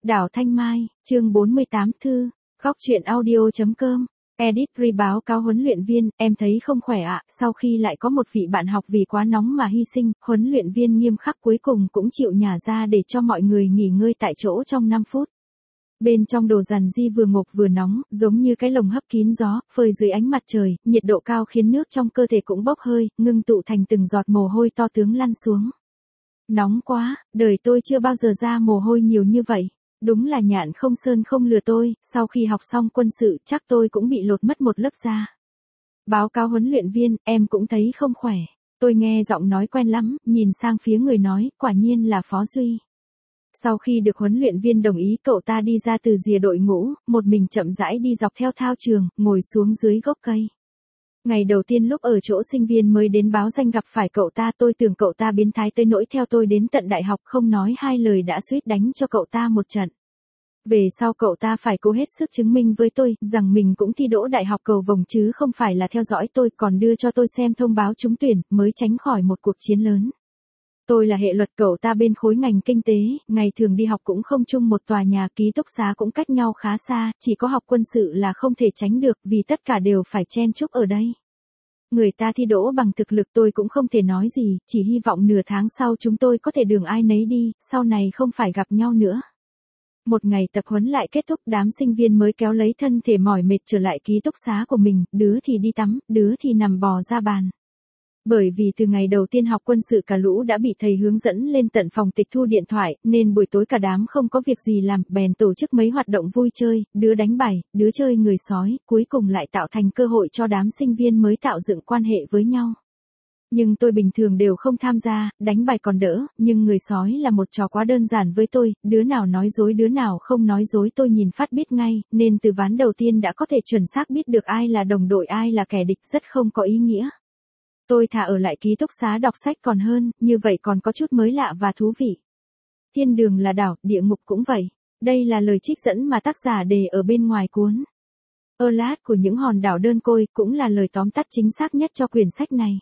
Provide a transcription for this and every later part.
Đảo Thanh Mai, chương 48 thư, góc truyện audio.com, edit re báo cáo huấn luyện viên, em thấy không khỏe ạ, sau khi lại có một vị bạn học vì quá nóng mà hy sinh, huấn luyện viên nghiêm khắc cuối cùng cũng chịu nhả ra để cho mọi người nghỉ ngơi tại chỗ trong 5 phút. Bên trong đồ dàn di vừa ngộp vừa nóng, giống như cái lồng hấp kín gió, phơi dưới ánh mặt trời, nhiệt độ cao khiến nước trong cơ thể cũng bốc hơi, ngưng tụ thành từng giọt mồ hôi to tướng lăn xuống. Nóng quá, đời tôi chưa bao giờ ra mồ hôi nhiều như vậy. Đúng là nhạn không sơn không lừa tôi, sau khi học xong quân sự chắc tôi cũng bị lột mất một lớp da. Báo cáo huấn luyện viên, em cũng thấy không khỏe. Tôi nghe giọng nói quen lắm, nhìn sang phía người nói, quả nhiên là Phó Duy. Sau khi được huấn luyện viên đồng ý, cậu ta đi ra từ rìa đội ngũ, một mình chậm rãi đi dọc theo thao trường, ngồi xuống dưới gốc cây. Ngày đầu tiên lúc ở chỗ sinh viên mới đến báo danh gặp phải cậu ta, tôi tưởng cậu ta biến thái tới nỗi theo tôi đến tận đại học không nói hai lời đã suýt đánh cho cậu ta một trận. Về sau cậu ta phải cố hết sức chứng minh với tôi rằng mình cũng thi đỗ đại học cầu vồng chứ không phải là theo dõi tôi, còn đưa cho tôi xem thông báo trúng tuyển mới tránh khỏi một cuộc chiến lớn. Tôi là hệ luật, cậu ta bên khối ngành kinh tế, ngày thường đi học cũng không chung một tòa nhà, ký túc xá cũng cách nhau khá xa, chỉ có học quân sự là không thể tránh được vì tất cả đều phải chen chúc ở đây. Người ta thi đỗ bằng thực lực, tôi cũng không thể nói gì, chỉ hy vọng nửa tháng sau chúng tôi có thể đường ai nấy đi, sau này không phải gặp nhau nữa. Một ngày tập huấn lại kết thúc, đám sinh viên mới kéo lấy thân thể mỏi mệt trở lại ký túc xá của mình, đứa thì đi tắm, đứa thì nằm bò ra bàn. Bởi vì từ ngày đầu tiên học quân sự cả lũ đã bị thầy hướng dẫn lên tận phòng tịch thu điện thoại, nên buổi tối cả đám không có việc gì làm, bèn tổ chức mấy hoạt động vui chơi, đứa đánh bài, đứa chơi người sói, cuối cùng lại tạo thành cơ hội cho đám sinh viên mới tạo dựng quan hệ với nhau. Nhưng tôi bình thường đều không tham gia, đánh bài còn đỡ, nhưng người sói là một trò quá đơn giản với tôi, đứa nào nói dối đứa nào không nói dối tôi nhìn phát biết ngay, nên từ ván đầu tiên đã có thể chuẩn xác biết được ai là đồng đội ai là kẻ địch, rất không có ý nghĩa. Tôi thà ở lại ký túc xá đọc sách còn hơn, như vậy còn có chút mới lạ và thú vị. Thiên đường là đảo, địa ngục cũng vậy. Đây là lời trích dẫn mà tác giả đề ở bên ngoài cuốn Atlas của những hòn đảo đơn côi, cũng là lời tóm tắt chính xác nhất cho quyển sách này.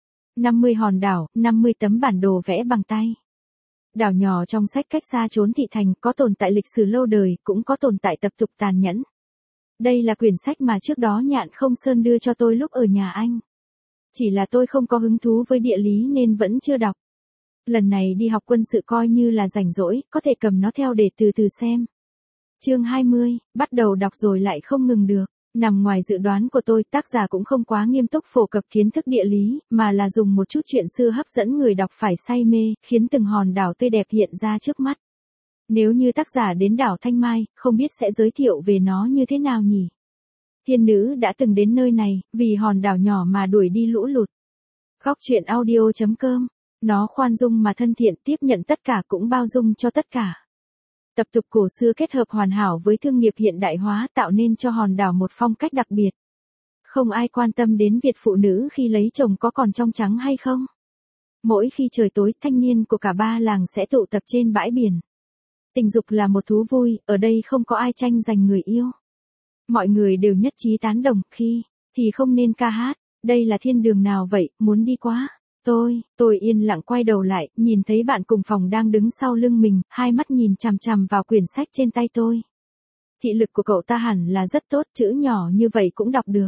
50 hòn đảo, 50 tấm bản đồ vẽ bằng tay. Đảo nhỏ trong sách cách xa trốn thị thành, có tồn tại lịch sử lâu đời, cũng có tồn tại tập tục tàn nhẫn. Đây là quyển sách mà trước đó Nhạn Không Sơn đưa cho tôi lúc ở nhà anh. Chỉ là tôi không có hứng thú với địa lý nên vẫn chưa đọc. Lần này đi học quân sự coi như là rảnh rỗi, có thể cầm nó theo để từ từ xem. Chương 20, bắt đầu đọc rồi lại không ngừng được. Nằm ngoài dự đoán của tôi, tác giả cũng không quá nghiêm túc phổ cập kiến thức địa lý, mà là dùng một chút chuyện xưa hấp dẫn người đọc phải say mê, khiến từng hòn đảo tươi đẹp hiện ra trước mắt. Nếu như tác giả đến đảo Thanh Mai, không biết sẽ giới thiệu về nó như thế nào nhỉ? Thiên nữ đã từng đến nơi này, vì hòn đảo nhỏ mà đuổi đi lũ lụt. Góc truyện audio.com, nó khoan dung mà thân thiện, tiếp nhận tất cả cũng bao dung cho tất cả. Tập tục cổ xưa kết hợp hoàn hảo với thương nghiệp hiện đại hóa tạo nên cho hòn đảo một phong cách đặc biệt. Không ai quan tâm đến việc phụ nữ khi lấy chồng có còn trong trắng hay không. Mỗi khi trời tối, thanh niên của cả ba làng sẽ tụ tập trên bãi biển. Tình dục là một thú vui, ở đây không có ai tranh giành người yêu. Mọi người đều nhất trí tán đồng, khi thì không nên ca hát, đây là thiên đường nào vậy, muốn đi quá. Tôi yên lặng quay đầu lại, nhìn thấy bạn cùng phòng đang đứng sau lưng mình, hai mắt nhìn chằm chằm vào quyển sách trên tay tôi. Thị lực của cậu ta hẳn là rất tốt, chữ nhỏ như vậy cũng đọc được.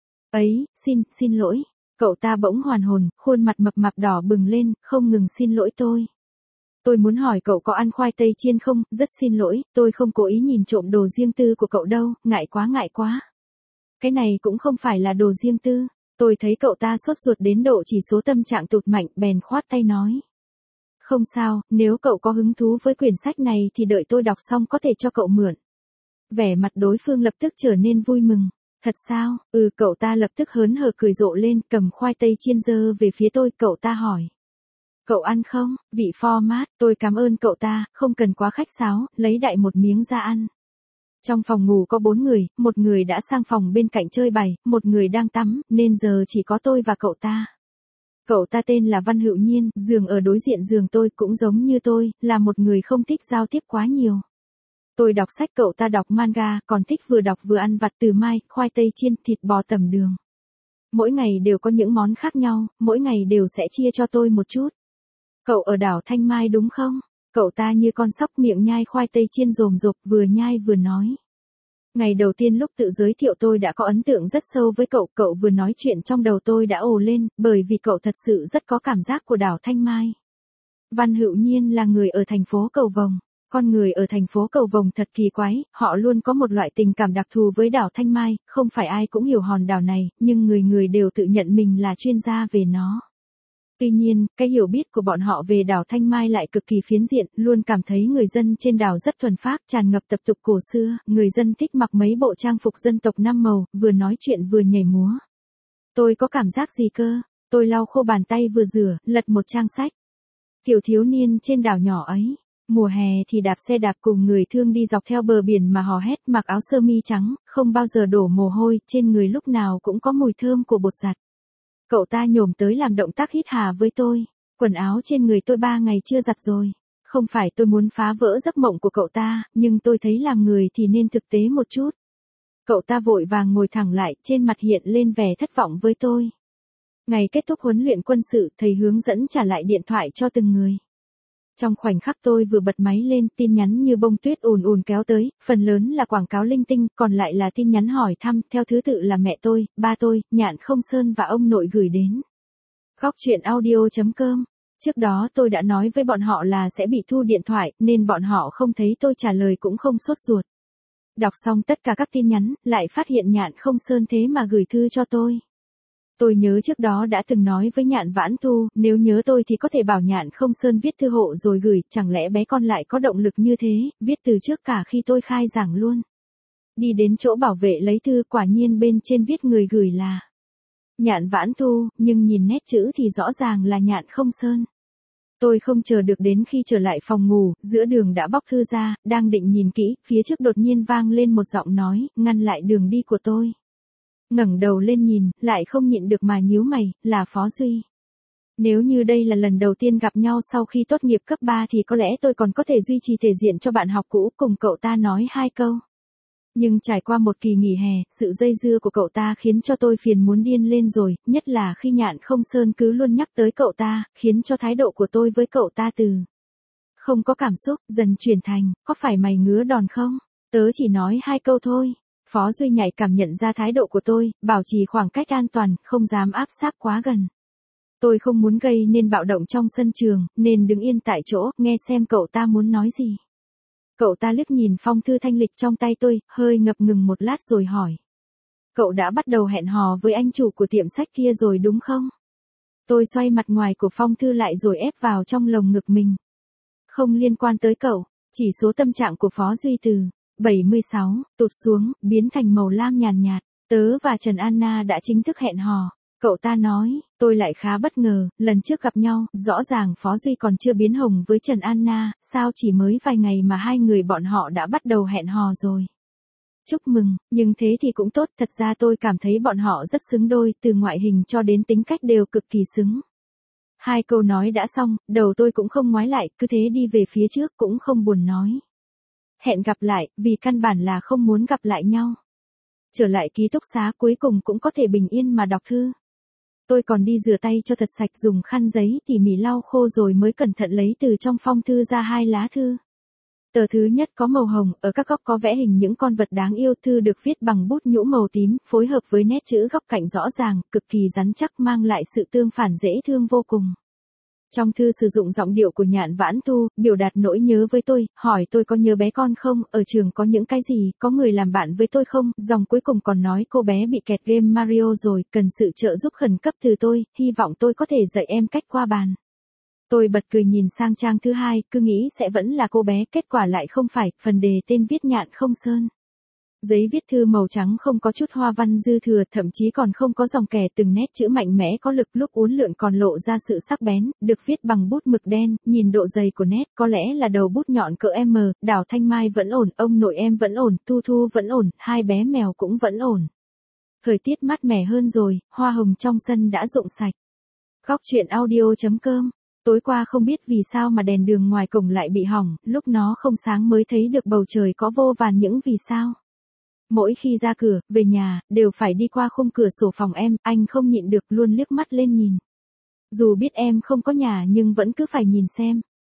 Ấy, xin lỗi. Cậu ta bỗng hoàn hồn, khuôn mặt mập mạp đỏ bừng lên, không ngừng xin lỗi tôi. Tôi muốn hỏi cậu có ăn khoai tây chiên không, rất xin lỗi, tôi không cố ý nhìn trộm đồ riêng tư của cậu đâu, ngại quá. Cái này cũng không phải là đồ riêng tư. Tôi thấy cậu ta sốt ruột đến độ chỉ số tâm trạng tụt mạnh, bèn khoát tay nói. Không sao, nếu cậu có hứng thú với quyển sách này thì đợi tôi đọc xong có thể cho cậu mượn. Vẻ mặt đối phương lập tức trở nên vui mừng. Thật sao? Cậu ta lập tức hớn hở cười rộ lên, cầm khoai tây chiên dơ về phía tôi, cậu ta hỏi. Cậu ăn không? Vị format, tôi cảm ơn cậu ta, không cần quá khách sáo, lấy đại một miếng ra ăn. Trong phòng ngủ có 4 người, một người đã sang phòng bên cạnh chơi bài, một người đang tắm, nên giờ chỉ có tôi và cậu ta. Cậu ta tên là Văn Hữu Nhiên, giường ở đối diện giường tôi, cũng giống như tôi, là một người không thích giao tiếp quá nhiều. Tôi đọc sách, cậu ta đọc manga, còn thích vừa đọc vừa ăn vặt từ mai, khoai tây chiên, thịt bò tẩm đường. Mỗi ngày đều có những món khác nhau, mỗi ngày đều sẽ chia cho tôi một chút. Cậu ở đảo Thanh Mai đúng không? Cậu ta như con sóc miệng nhai khoai tây chiên rồm rộp vừa nhai vừa nói. Ngày đầu tiên lúc tự giới thiệu tôi đã có ấn tượng rất sâu với cậu, cậu vừa nói chuyện trong đầu tôi đã ồ lên, bởi vì cậu thật sự rất có cảm giác của đảo Thanh Mai. Văn Hữu Nhiên là người ở thành phố Cầu Vồng. Con người ở thành phố Cầu Vồng thật kỳ quái, họ luôn có một loại tình cảm đặc thù với đảo Thanh Mai, không phải ai cũng hiểu hòn đảo này, nhưng người người đều tự nhận mình là chuyên gia về nó. Tuy nhiên, cái hiểu biết của bọn họ về đảo Thanh Mai lại cực kỳ phiến diện, luôn cảm thấy người dân trên đảo rất thuần phác, tràn ngập tập tục cổ xưa, người dân thích mặc mấy bộ trang phục dân tộc năm màu, vừa nói chuyện vừa nhảy múa. Tôi có cảm giác gì cơ? Tôi lau khô bàn tay vừa rửa, lật một trang sách. Kiểu thiếu niên trên đảo nhỏ ấy. Mùa hè thì đạp xe đạp cùng người thương đi dọc theo bờ biển mà hò hét, mặc áo sơ mi trắng, không bao giờ đổ mồ hôi, trên người lúc nào cũng có mùi thơm của bột giặt. Cậu ta nhổm tới làm động tác hít hà với tôi. Quần áo trên người tôi 3 ngày chưa giặt rồi. Không phải tôi muốn phá vỡ giấc mộng của cậu ta, nhưng tôi thấy làm người thì nên thực tế một chút. Cậu ta vội vàng ngồi thẳng lại, trên mặt hiện lên vẻ thất vọng với tôi. Ngày kết thúc huấn luyện quân sự, thầy hướng dẫn trả lại điện thoại cho từng người. Trong khoảnh khắc tôi vừa bật máy lên, tin nhắn như bông tuyết ùn ùn kéo tới, phần lớn là quảng cáo linh tinh, còn lại là tin nhắn hỏi thăm, theo thứ tự là mẹ tôi, ba tôi, Nhạn Không Sơn và ông nội gửi đến. Góc truyện audio.com. Trước đó tôi đã nói với bọn họ là sẽ bị thu điện thoại, nên bọn họ không thấy tôi trả lời cũng không sốt ruột. Đọc xong tất cả các tin nhắn, lại phát hiện Nhạn Không Sơn thế mà gửi thư cho tôi. Tôi nhớ trước đó đã từng nói với Nhạn Vãn Thu, nếu nhớ tôi thì có thể bảo Nhạn Không Sơn viết thư hộ rồi gửi, chẳng lẽ bé con lại có động lực như thế, viết từ trước cả khi tôi khai giảng luôn. Đi đến chỗ bảo vệ lấy thư, quả nhiên bên trên viết người gửi là Nhạn Vãn Thu, nhưng nhìn nét chữ thì rõ ràng là Nhạn Không Sơn. Tôi không chờ được đến khi trở lại phòng ngủ, giữa đường đã bóc thư ra, đang định nhìn kỹ, phía trước đột nhiên vang lên một giọng nói, ngăn lại đường đi của tôi. Ngẩng đầu lên nhìn, lại không nhịn được mà nhíu mày, là Phó Duy. Nếu như đây là lần đầu tiên gặp nhau sau khi tốt nghiệp cấp 3 thì có lẽ tôi còn có thể duy trì thể diện cho bạn học cũ, cùng cậu ta nói 2 câu. Nhưng trải qua một kỳ nghỉ hè, sự dây dưa của cậu ta khiến cho tôi phiền muốn điên lên rồi, nhất là khi Nhạn Không Sơn cứ luôn nhắc tới cậu ta, khiến cho thái độ của tôi với cậu ta từ không có cảm xúc, dần chuyển thành, có phải mày ngứa đòn không? Tớ chỉ nói 2 câu thôi. Phó Duy nhạy cảm nhận ra thái độ của tôi, bảo trì khoảng cách an toàn, không dám áp sát quá gần. Tôi không muốn gây nên bạo động trong sân trường, nên đứng yên tại chỗ, nghe xem cậu ta muốn nói gì. Cậu ta liếc nhìn phong thư thanh lịch trong tay tôi, hơi ngập ngừng một lát rồi hỏi. Cậu đã bắt đầu hẹn hò với anh chủ của tiệm sách kia rồi đúng không? Tôi xoay mặt ngoài của phong thư lại rồi ép vào trong lồng ngực mình. Không liên quan tới cậu, chỉ số tâm trạng của Phó Duy từ 76, tụt xuống, biến thành màu lam nhàn nhạt. Tớ và Trần Anna đã chính thức hẹn hò. Cậu ta nói, tôi lại khá bất ngờ, lần trước gặp nhau, rõ ràng Phó Duy còn chưa biến hồng với Trần Anna, sao chỉ mới vài ngày mà hai người bọn họ đã bắt đầu hẹn hò rồi. Chúc mừng, nhưng thế thì cũng tốt, thật ra tôi cảm thấy bọn họ rất xứng đôi, từ ngoại hình cho đến tính cách đều cực kỳ xứng. 2 câu nói đã xong, đầu tôi cũng không ngoái lại, cứ thế đi về phía trước cũng không buồn nói. Hẹn gặp lại, vì căn bản là không muốn gặp lại nhau. Trở lại ký túc xá cuối cùng cũng có thể bình yên mà đọc thư. Tôi còn đi rửa tay cho thật sạch, dùng khăn giấy tỉ mỉ lau khô rồi mới cẩn thận lấy từ trong phong thư ra 2 lá thư. Tờ thứ nhất có màu hồng, ở các góc có vẽ hình những con vật đáng yêu, thư được viết bằng bút nhũ màu tím, phối hợp với nét chữ góc cạnh rõ ràng, cực kỳ rắn chắc, mang lại sự tương phản dễ thương vô cùng. Trong thư sử dụng giọng điệu của Nhạn Vãn Thu, biểu đạt nỗi nhớ với tôi, hỏi tôi có nhớ bé con không, ở trường có những cái gì, có người làm bạn với tôi không, dòng cuối cùng còn nói cô bé bị kẹt game Mario rồi, cần sự trợ giúp khẩn cấp từ tôi, hy vọng tôi có thể dạy em cách qua bàn. Tôi bật cười nhìn sang trang thứ 2, cứ nghĩ sẽ vẫn là cô bé, kết quả lại không phải, phần đề tên viết Nhạn Không Sơn. Giấy viết thư màu trắng không có chút hoa văn dư thừa, thậm chí còn không có dòng kẻ, từng nét chữ mạnh mẽ có lực, lúc uốn lượn còn lộ ra sự sắc bén, được viết bằng bút mực đen, nhìn độ dày của nét, có lẽ là đầu bút nhọn cỡ M, đảo Thanh Mai vẫn ổn, ông nội em vẫn ổn, Thu Thu vẫn ổn, 2 bé mèo cũng vẫn ổn. Thời tiết mát mẻ hơn rồi, hoa hồng trong sân đã rụng sạch. Góc truyện audio.com. Tối qua không biết vì sao mà đèn đường ngoài cổng lại bị hỏng, lúc nó không sáng mới thấy được bầu trời có vô vàn những vì sao. Mỗi khi ra cửa, về nhà, đều phải đi qua khung cửa sổ phòng em, anh không nhịn được luôn liếc mắt lên nhìn. Dù biết em không có nhà nhưng vẫn cứ phải nhìn xem.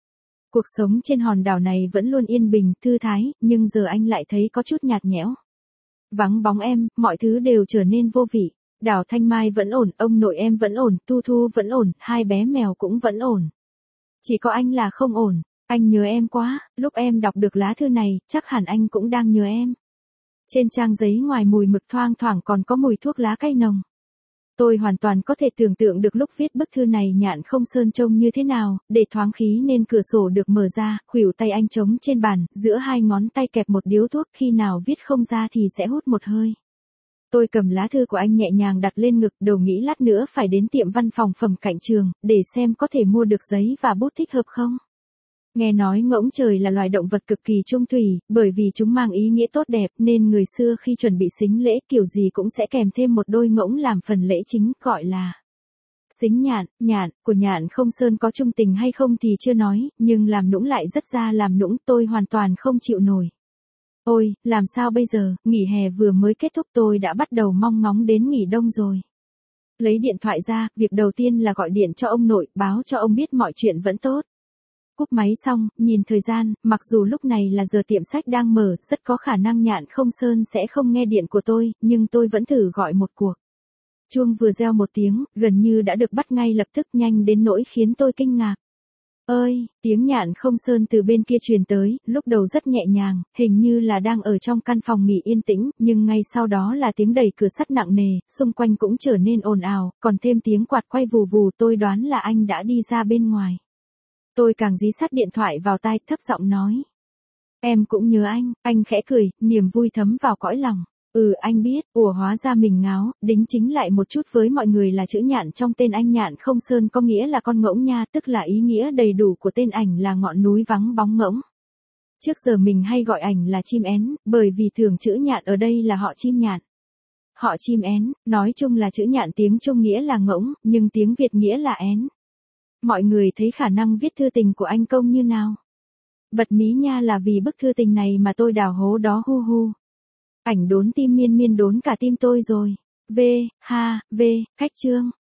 Cuộc sống trên hòn đảo này vẫn luôn yên bình, thư thái, nhưng giờ anh lại thấy có chút nhạt nhẽo. Vắng bóng em, mọi thứ đều trở nên vô vị. Đảo Thanh Mai vẫn ổn, ông nội em vẫn ổn, Thu Thu vẫn ổn, hai bé mèo cũng vẫn ổn. Chỉ có anh là không ổn. Anh nhớ em quá, lúc em đọc được lá thư này, chắc hẳn anh cũng đang nhớ em. Trên trang giấy ngoài mùi mực thoang thoảng còn có mùi thuốc lá cay nồng. Tôi hoàn toàn có thể tưởng tượng được lúc viết bức thư này Nhạn Không Sơn trông như thế nào, để thoáng khí nên cửa sổ được mở ra, khuỷu tay anh trống trên bàn, giữa hai ngón tay kẹp một điếu thuốc, khi nào viết không ra thì sẽ hút một hơi. Tôi cầm lá thư của anh nhẹ nhàng đặt lên ngực, đầu nghĩ lát nữa phải đến tiệm văn phòng phẩm cạnh trường, để xem có thể mua được giấy và bút thích hợp không. Nghe nói ngỗng trời là loài động vật cực kỳ trung thủy, bởi vì chúng mang ý nghĩa tốt đẹp nên người xưa khi chuẩn bị sính lễ kiểu gì cũng sẽ kèm thêm một đôi ngỗng làm phần lễ chính, gọi là sính nhạn. Nhạn của Nhạn Không Sơn có trung tình hay không thì chưa nói, nhưng làm nũng lại rất ra làm nũng, tôi hoàn toàn không chịu nổi. Ôi, làm sao bây giờ, nghỉ hè vừa mới kết thúc tôi đã bắt đầu mong ngóng đến nghỉ đông rồi. Lấy điện thoại ra, việc đầu tiên là gọi điện cho ông nội, báo cho ông biết mọi chuyện vẫn tốt. Cúp máy xong, nhìn thời gian, mặc dù lúc này là giờ tiệm sách đang mở, rất có khả năng Nhạn Không Sơn sẽ không nghe điện của tôi, nhưng tôi vẫn thử gọi một cuộc. Chuông vừa reo một tiếng, gần như đã được bắt ngay lập tức, nhanh đến nỗi khiến tôi kinh ngạc. Ơi, tiếng Nhạn Không Sơn từ bên kia truyền tới, lúc đầu rất nhẹ nhàng, hình như là đang ở trong căn phòng nghỉ yên tĩnh, nhưng ngay sau đó là tiếng đẩy cửa sắt nặng nề, xung quanh cũng trở nên ồn ào, còn thêm tiếng quạt quay vù vù, tôi đoán là anh đã đi ra bên ngoài. Tôi càng dí sát điện thoại vào tai, thấp giọng nói. Em cũng nhớ anh khẽ cười, niềm vui thấm vào cõi lòng. Anh biết, hóa ra mình ngáo, đính chính lại một chút với mọi người là chữ Nhạn trong tên anh. Nhạn Không Sơn có nghĩa là con ngỗng nha, tức là ý nghĩa đầy đủ của tên ảnh là ngọn núi vắng bóng ngỗng. Trước giờ mình hay gọi ảnh là chim én, bởi vì thường chữ Nhạn ở đây là họ chim nhạn. Họ chim én, nói chung là chữ Nhạn tiếng Trung nghĩa là ngỗng, nhưng tiếng Việt nghĩa là én. Mọi người thấy khả năng viết thư tình của anh công như nào? Bật mí nha, là vì bức thư tình này mà tôi đào hố đó, hu hu. Ảnh đốn tim miên miên đốn cả tim tôi rồi. Khách chương.